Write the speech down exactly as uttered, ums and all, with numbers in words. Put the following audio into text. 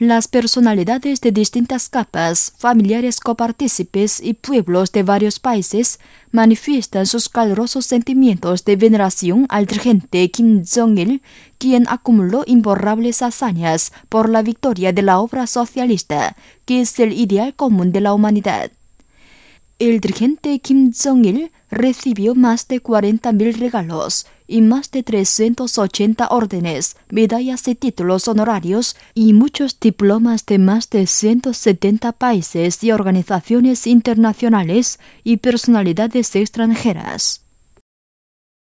Las personalidades de distintas capas, familiares copartícipes y pueblos de varios países manifiestan sus calurosos sentimientos de veneración al dirigente Kim Jong-il, quien acumuló imborrables hazañas por la victoria de la obra socialista, que es el ideal común de la humanidad. El dirigente Kim Jong-il recibió más de cuarenta mil regalos y más de trescientas ochenta órdenes, medallas y títulos honorarios y muchos diplomas de más de ciento setenta países y organizaciones internacionales y personalidades extranjeras.